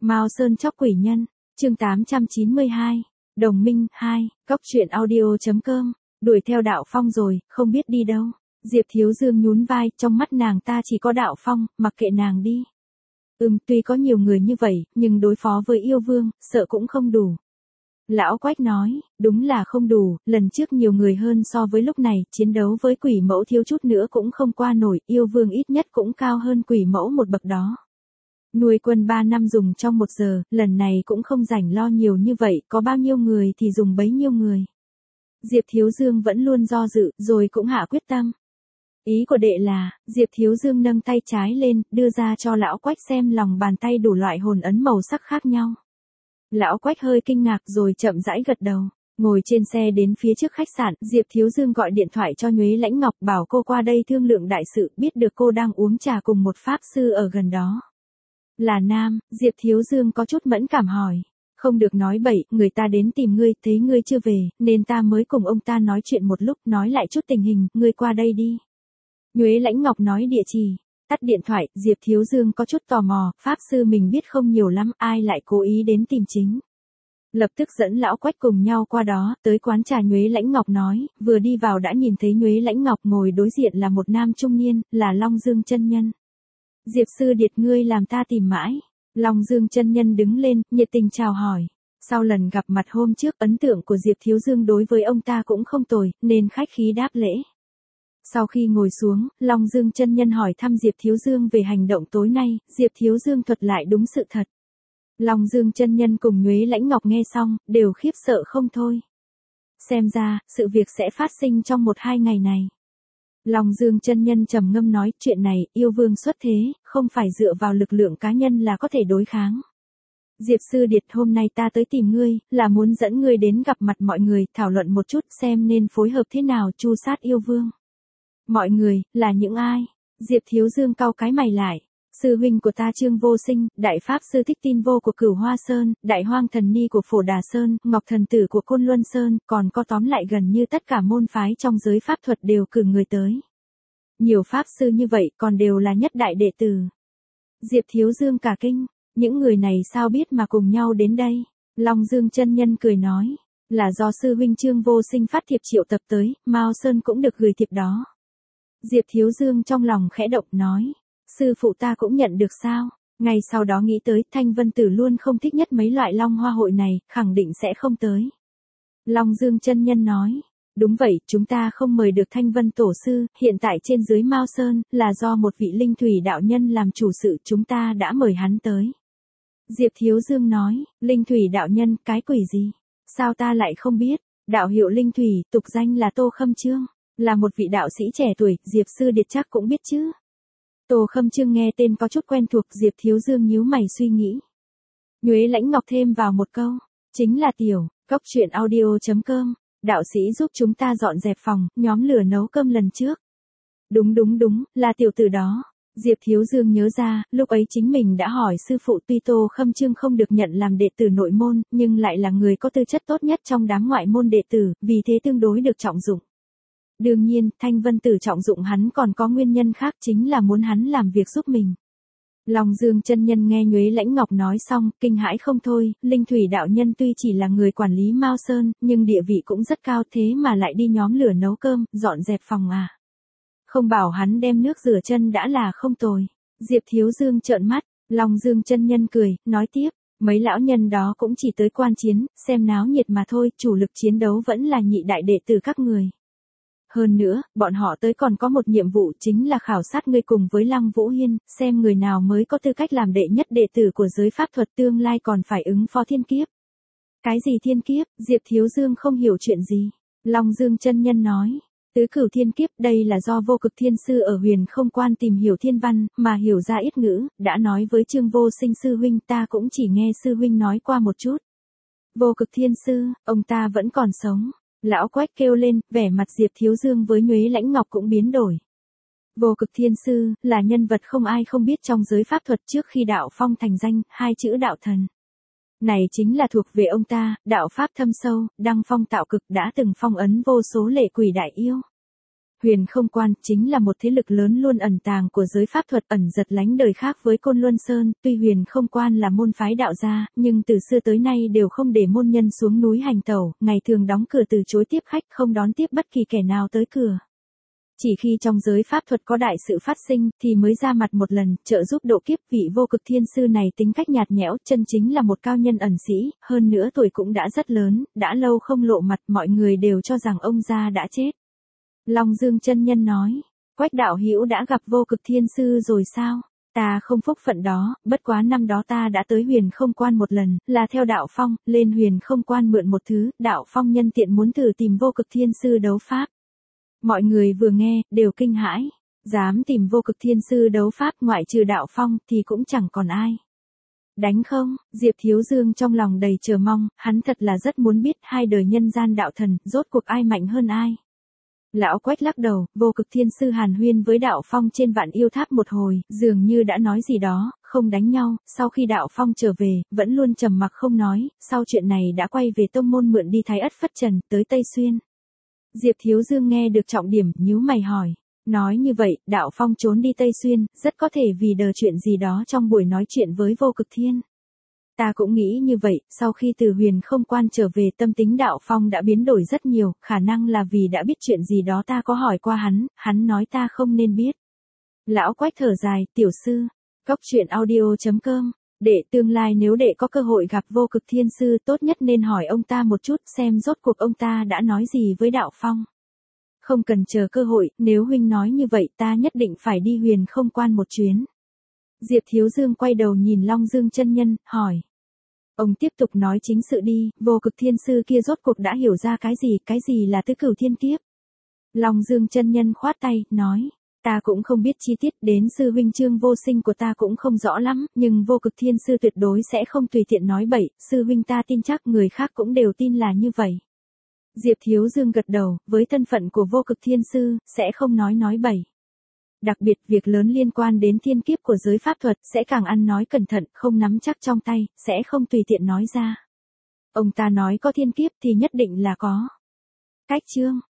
Mao Sơn chóc quỷ nhân, chương 892, Đồng minh 2, Cóc truyện audio.com, đuổi theo Đạo Phong rồi, không biết đi đâu. Diệp Thiếu Dương nhún vai, trong mắt nàng ta chỉ có Đạo Phong, mặc kệ nàng đi. Tuy có nhiều người như vậy, nhưng đối phó với yêu vương, sợ cũng không đủ. Lão Quách nói, đúng là không đủ, lần trước nhiều người hơn so với lúc này, chiến đấu với quỷ mẫu thiếu chút nữa cũng không qua nổi, yêu vương ít nhất cũng cao hơn quỷ mẫu một bậc đó. Nuôi quân 3 năm dùng trong 1 giờ, lần này cũng không rảnh lo nhiều như vậy, có bao nhiêu người thì dùng bấy nhiêu người. Diệp Thiếu Dương vẫn luôn do dự, rồi cũng hạ quyết tâm. Ý của đệ là, Diệp Thiếu Dương nâng tay trái lên, đưa ra cho Lão Quách xem lòng bàn tay đủ loại hồn ấn màu sắc khác nhau. Lão Quách hơi kinh ngạc rồi chậm rãi gật đầu. Ngồi trên xe đến phía trước khách sạn, Diệp Thiếu Dương gọi điện thoại cho Nhuế Lãnh Ngọc bảo cô qua đây thương lượng đại sự, biết được cô đang uống trà cùng một pháp sư ở gần đó. Là nam, Diệp Thiếu Dương có chút mẫn cảm hỏi. Không được nói bậy, người ta đến tìm ngươi, thấy ngươi chưa về, nên ta mới cùng ông ta nói chuyện một lúc, nói lại chút tình hình, ngươi qua đây đi. Nhuế Lãnh Ngọc nói địa chỉ. Tắt điện thoại, Diệp Thiếu Dương có chút tò mò, pháp sư mình biết không nhiều lắm, ai lại cố ý đến tìm chính. Lập tức dẫn Lão Quách cùng nhau qua đó, tới quán trà Nhuế Lãnh Ngọc nói, vừa đi vào đã nhìn thấy Nhuế Lãnh Ngọc ngồi đối diện là một nam trung niên, là Long Dương chân nhân. Diệp sư điệt ngươi làm ta tìm mãi. Long Dương chân nhân đứng lên, nhiệt tình chào hỏi. Sau lần gặp mặt hôm trước, ấn tượng của Diệp Thiếu Dương đối với ông ta cũng không tồi, nên khách khí đáp lễ. Sau khi ngồi xuống, Long Dương chân nhân hỏi thăm Diệp Thiếu Dương về hành động tối nay, Diệp Thiếu Dương thuật lại đúng sự thật. Long Dương chân nhân cùng Nhuế Lãnh Ngọc nghe xong, đều khiếp sợ không thôi. Xem ra, sự việc sẽ phát sinh trong 1-2 ngày này. Long Dương chân nhân trầm ngâm nói, chuyện này, yêu vương xuất thế, không phải dựa vào lực lượng cá nhân là có thể đối kháng. Diệp sư điệt, hôm nay ta tới tìm ngươi, là muốn dẫn ngươi đến gặp mặt mọi người, thảo luận một chút xem nên phối hợp thế nào tru sát yêu vương. Mọi người, là những ai? Diệp Thiếu Dương cau cái mày lại. Sư huynh của ta Trương Vô Sinh, đại pháp sư Thích Tin Vô của Cửu Hoa Sơn, đại hoang thần ni của Phổ Đà Sơn, Ngọc thần tử của Côn Luân Sơn, còn có tóm lại gần như tất cả môn phái trong giới pháp thuật đều cử người tới. Nhiều pháp sư như vậy còn đều là nhất đại đệ tử. Diệp Thiếu Dương cả kinh, những người này sao biết mà cùng nhau đến đây? Long Dương chân nhân cười nói, là do sư huynh Trương Vô Sinh phát thiệp triệu tập tới, Mao Sơn cũng được gửi thiệp đó. Diệp Thiếu Dương trong lòng khẽ động nói, sư phụ ta cũng nhận được sao? Ngay sau đó nghĩ tới, Thanh Vân Tử luôn không thích nhất mấy loại long hoa hội này, khẳng định sẽ không tới. Long Dương chân nhân nói, đúng vậy, chúng ta không mời được Thanh Vân Tổ sư, hiện tại trên dưới Mao Sơn, là do một vị linh thủy đạo nhân làm chủ sự, chúng ta đã mời hắn tới. Diệp Thiếu Dương nói, linh thủy đạo nhân, cái quỷ gì? Sao ta lại không biết? Đạo hiệu linh thủy, tục danh là Tô Khâm Chương. Là một vị đạo sĩ trẻ tuổi, Diệp sư điệt chắc cũng biết chứ. Tô Khâm Chương nghe tên có chút quen thuộc, Diệp Thiếu Dương nhíu mày suy nghĩ. Nhuế Lãnh Ngọc thêm vào một câu, chính là tiểu, Cóc truyện audio.com, đạo sĩ giúp chúng ta dọn dẹp phòng, nhóm lửa nấu cơm lần trước. Đúng, là tiểu tử đó. Diệp Thiếu Dương nhớ ra, lúc ấy chính mình đã hỏi sư phụ, tuy Tô Khâm Chương không được nhận làm đệ tử nội môn, nhưng lại là người có tư chất tốt nhất trong đám ngoại môn đệ tử, vì thế tương đối được trọng dụng. Đương nhiên, Thanh Vân Tử trọng dụng hắn còn có nguyên nhân khác, chính là muốn hắn làm việc giúp mình. Long Dương chân nhân nghe Nhuế Lãnh Ngọc nói xong, kinh hãi không thôi, linh thủy đạo nhân tuy chỉ là người quản lý Mao Sơn, nhưng địa vị cũng rất cao, thế mà lại đi nhóm lửa nấu cơm, dọn dẹp phòng à. Không bảo hắn đem nước rửa chân đã là không tồi. Diệp Thiếu Dương trợn mắt, Long Dương chân nhân cười, nói tiếp, mấy lão nhân đó cũng chỉ tới quan chiến, xem náo nhiệt mà thôi, chủ lực chiến đấu vẫn là nhị đại đệ tử các người. Hơn nữa, bọn họ tới còn có một nhiệm vụ, chính là khảo sát ngươi cùng với Lăng Vũ Hiên, xem người nào mới có tư cách làm đệ nhất đệ tử của giới pháp thuật, tương lai còn phải ứng phó thiên kiếp. Cái gì thiên kiếp? Diệp Thiếu Dương không hiểu chuyện gì. Long Dương chân nhân nói, tứ cửu thiên kiếp, đây là do Vô Cực Thiên sư ở Huyền Không Quan tìm hiểu thiên văn, mà hiểu ra ít ngữ, đã nói với Trương Vô Sinh sư huynh, ta cũng chỉ nghe sư huynh nói qua một chút. Vô Cực Thiên sư, ông ta vẫn còn sống. Lão Quách kêu lên, vẻ mặt Diệp Thiếu Dương với Nhuế Lãnh Ngọc cũng biến đổi. Vô Cực Thiên sư, là nhân vật không ai không biết trong giới pháp thuật trước khi Đạo Phong thành danh, 2 chữ đạo thần. Này chính là thuộc về ông ta, đạo pháp thâm sâu, đăng phong tạo cực, đã từng phong ấn vô số lệ quỷ đại yêu. Huyền Không Quan chính là một thế lực lớn luôn ẩn tàng của giới pháp thuật, ẩn giật lánh đời, khác với Côn Luân Sơn. Tuy Huyền Không Quan là môn phái đạo gia, nhưng từ xưa tới nay đều không để môn nhân xuống núi hành tẩu, ngày thường đóng cửa từ chối tiếp khách, không đón tiếp bất kỳ kẻ nào tới cửa. Chỉ khi trong giới pháp thuật có đại sự phát sinh thì mới ra mặt một lần, trợ giúp độ kiếp. Vị Vô Cực Thiên Sư này tính cách nhạt nhẽo, chân chính là một cao nhân ẩn sĩ, hơn nữa tuổi cũng đã rất lớn, đã lâu không lộ mặt, mọi người đều cho rằng ông già đã chết. Long Dương chân nhân nói, Quách đạo hữu đã gặp Vô Cực Thiên Sư rồi sao? Ta không phúc phận đó, bất quá năm đó ta đã tới Huyền Không Quan một lần, là theo Đạo Phong, lên Huyền Không Quan mượn một thứ, Đạo Phong nhân tiện muốn thử tìm Vô Cực Thiên Sư đấu pháp. Mọi người vừa nghe, đều kinh hãi, dám tìm Vô Cực Thiên Sư đấu pháp ngoại trừ Đạo Phong thì cũng chẳng còn ai. Đánh không? Diệp Thiếu Dương trong lòng đầy chờ mong, hắn thật là rất muốn biết hai đời nhân gian đạo thần, rốt cuộc ai mạnh hơn ai. Lão Quách lắc đầu, Vô Cực Thiên Sư hàn huyên với Đạo Phong trên Vạn Yêu Tháp một hồi, dường như đã nói gì đó, không đánh nhau. Sau khi Đạo Phong trở về, vẫn luôn trầm mặc không nói, sau chuyện này đã quay về tông môn mượn đi Thái Ất Phất Trần, tới Tây Xuyên. Diệp Thiếu Dương nghe được trọng điểm, nhíu mày hỏi. Nói như vậy, Đạo Phong trốn đi Tây Xuyên, rất có thể vì đờ chuyện gì đó trong buổi nói chuyện với Vô Cực Thiên. Ta cũng nghĩ như vậy, sau khi từ Huyền Không Quan trở về tâm tính Đạo Phong đã biến đổi rất nhiều, khả năng là vì đã biết chuyện gì đó ta có hỏi qua hắn nói ta không nên biết. Lão Quách thở dài, tiểu sư, coctruyện.audio.com, để tương lai nếu đệ có cơ hội gặp Vô Cực Thiên Sư tốt nhất nên hỏi ông ta một chút xem rốt cuộc ông ta đã nói gì với Đạo Phong. Không cần chờ cơ hội, nếu huynh nói như vậy ta nhất định phải đi Huyền Không Quan một chuyến. Diệp Thiếu Dương quay đầu nhìn Long Dương chân nhân, hỏi. Ông tiếp tục nói chính sự đi, Vô Cực Thiên Sư kia rốt cuộc đã hiểu ra cái gì là tứ cửu thiên kiếp. Long Dương chân nhân khoát tay, nói. Ta cũng không biết chi tiết, đến sư huynh Trương Vô Sinh của ta cũng không rõ lắm, nhưng Vô Cực Thiên Sư tuyệt đối sẽ không tùy tiện nói bậy, sư huynh ta tin chắc người khác cũng đều tin là như vậy. Diệp Thiếu Dương gật đầu, với thân phận của Vô Cực Thiên Sư, sẽ không nói bậy. Đặc biệt việc lớn liên quan đến thiên kiếp của giới pháp thuật sẽ càng ăn nói cẩn thận, không nắm chắc trong tay, sẽ không tùy tiện nói ra. Ông ta nói có thiên kiếp thì nhất định là có. Cách chương